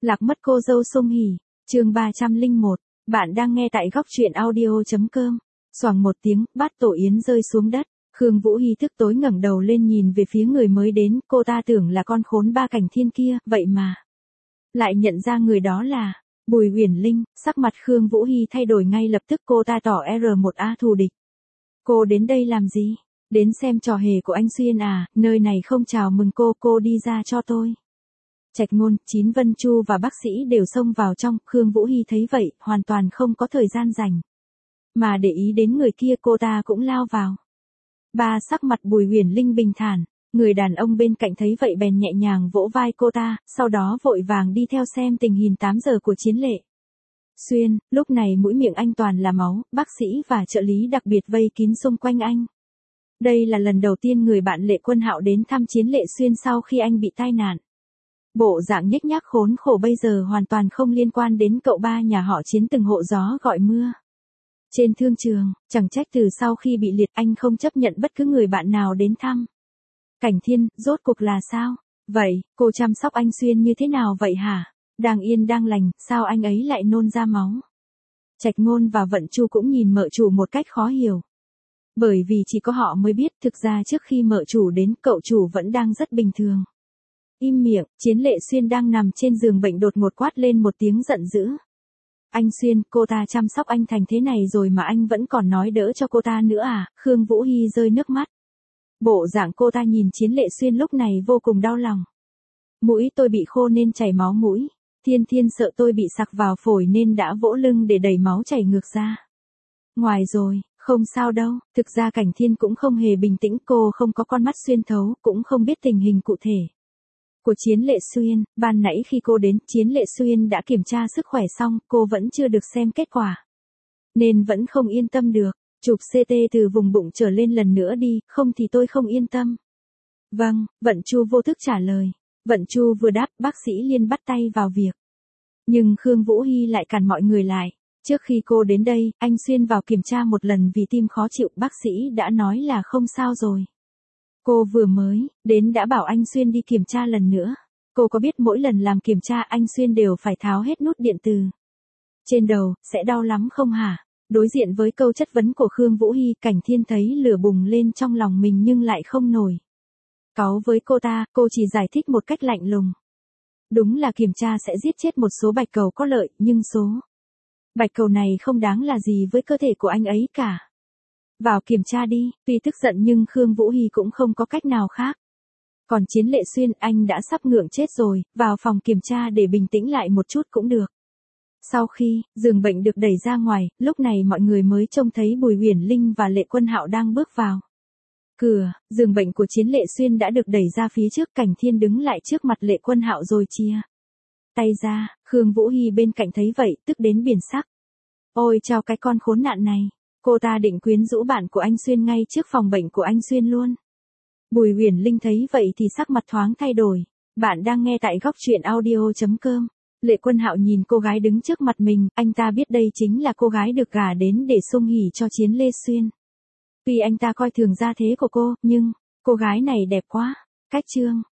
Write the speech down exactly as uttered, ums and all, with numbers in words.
Lạc mất cô dâu Sung Hỉ, chương ba trăm lẻ một, bạn đang nghe tại góc truyện audio.com. Xoàng một tiếng, bát tổ yến rơi xuống đất. Khương Vũ Hi thức tối ngẩng đầu lên nhìn về phía người mới đến, cô ta tưởng là con khốn ba cảnh thiên kia, vậy mà lại nhận ra người đó là Bùi Uyển Linh. Sắc mặt Khương Vũ Hi thay đổi ngay lập tức, cô ta tỏ R một A thù địch. Cô đến đây làm gì? Đến xem trò hề của anh Xuyên à, nơi này không chào mừng cô, cô đi ra cho tôi. Trạch Ngôn, Chín Vân Chu và bác sĩ đều xông vào trong, Khương Vũ Hi thấy vậy, hoàn toàn không có thời gian rảnh mà để ý đến người kia, cô ta cũng lao vào. Ba, sắc mặt Bùi Uyển Linh bình thản, người đàn ông bên cạnh thấy vậy bèn nhẹ nhàng vỗ vai cô ta, sau đó vội vàng đi theo xem tình hình tám giờ của Chiến Lệ Xuyên. Lúc này mũi miệng anh toàn là máu, bác sĩ và trợ lý đặc biệt vây kín xung quanh anh. Đây là lần đầu tiên người bạn Lệ Quân Hạo đến thăm Chiến Lệ Xuyên sau khi anh bị tai nạn. Bộ dạng nhếch nhác khốn khổ bây giờ hoàn toàn không liên quan đến cậu ba nhà họ Chiến từng hộ gió gọi mưa trên thương trường, chẳng trách từ sau khi bị liệt anh không chấp nhận bất cứ người bạn nào đến thăm. Cảnh Thiên, rốt cuộc là sao? Vậy, cô chăm sóc anh Xuyên như thế nào vậy hả? Đang yên đang lành, sao anh ấy lại nôn ra máu? Trạch Ngôn và Vận Chu cũng nhìn mợ chủ một cách khó hiểu. Bởi vì chỉ có họ mới biết, thực ra trước khi mợ chủ đến, cậu chủ vẫn đang rất bình thường. Im miệng, Chiến Lệ Xuyên đang nằm trên giường bệnh đột ngột quát lên một tiếng giận dữ. Anh Xuyên, cô ta chăm sóc anh thành thế này rồi mà anh vẫn còn nói đỡ cho cô ta nữa à? Khương Vũ Hi rơi nước mắt. Bộ dạng cô ta nhìn Chiến Lệ Xuyên lúc này vô cùng đau lòng. Mũi tôi bị khô nên chảy máu mũi. Thiên Thiên sợ tôi bị sặc vào phổi nên đã vỗ lưng để đẩy máu chảy ngược ra. Ngoài rồi, không sao đâu. Thực ra Cảnh Thiên cũng không hề bình tĩnh, cô không có con mắt xuyên thấu, cũng không biết tình hình cụ thể của Chiến Lệ Xuyên. Ban nãy khi cô đến, Chiến Lệ Xuyên đã kiểm tra sức khỏe xong, cô vẫn chưa được xem kết quả, nên vẫn không yên tâm được. Chụp xê tê từ vùng bụng trở lên lần nữa đi, không thì tôi không yên tâm. Vâng, Vận Chu vô thức trả lời. Vận Chu vừa đáp, bác sĩ liền bắt tay vào việc. Nhưng Khương Vũ Hi lại cản mọi người lại. Trước khi cô đến đây, anh Xuyên vào kiểm tra một lần vì tim khó chịu, bác sĩ đã nói là không sao rồi. Cô vừa mới đến đã bảo anh Xuyên đi kiểm tra lần nữa. Cô có biết mỗi lần làm kiểm tra anh Xuyên đều phải tháo hết nút điện từ trên đầu, sẽ đau lắm không hả? Đối diện với câu chất vấn của Khương Vũ Hi, Cảnh Thiên thấy lửa bùng lên trong lòng mình nhưng lại không nổi cáu với cô ta, cô chỉ giải thích một cách lạnh lùng. Đúng là kiểm tra sẽ giết chết một số bạch cầu có lợi, nhưng số bạch cầu này không đáng là gì với cơ thể của anh ấy cả. Vào kiểm tra đi. Tuy tức giận nhưng Khương Vũ Hi cũng không có cách nào khác. Còn Chiến Lệ Xuyên, anh đã sắp ngượng chết rồi, vào phòng kiểm tra để bình tĩnh lại một chút cũng được. Sau khi giường bệnh được đẩy ra ngoài, lúc này mọi người mới trông thấy Bùi Uyển Linh và Lệ Quân Hạo đang bước vào. Cửa, giường bệnh của Chiến Lệ Xuyên đã được đẩy ra phía trước, Cảnh Thiên đứng lại trước mặt Lệ Quân Hạo rồi chia tay ra. Khương Vũ Hi bên cạnh thấy vậy, tức đến biển sắc. Ôi chao, cái con khốn nạn này. Cô ta định quyến rũ bạn của anh Xuyên ngay trước phòng bệnh của anh Xuyên luôn. Bùi Uyển Linh thấy vậy thì sắc mặt thoáng thay đổi. Bạn đang nghe tại góc truyện audio.com. Lệ Quân Hạo nhìn cô gái đứng trước mặt mình, anh ta biết đây chính là cô gái được gả đến để xung hỉ cho Chiến Lệ Xuyên. Tuy anh ta coi thường gia thế của cô, nhưng cô gái này đẹp quá. Cách chương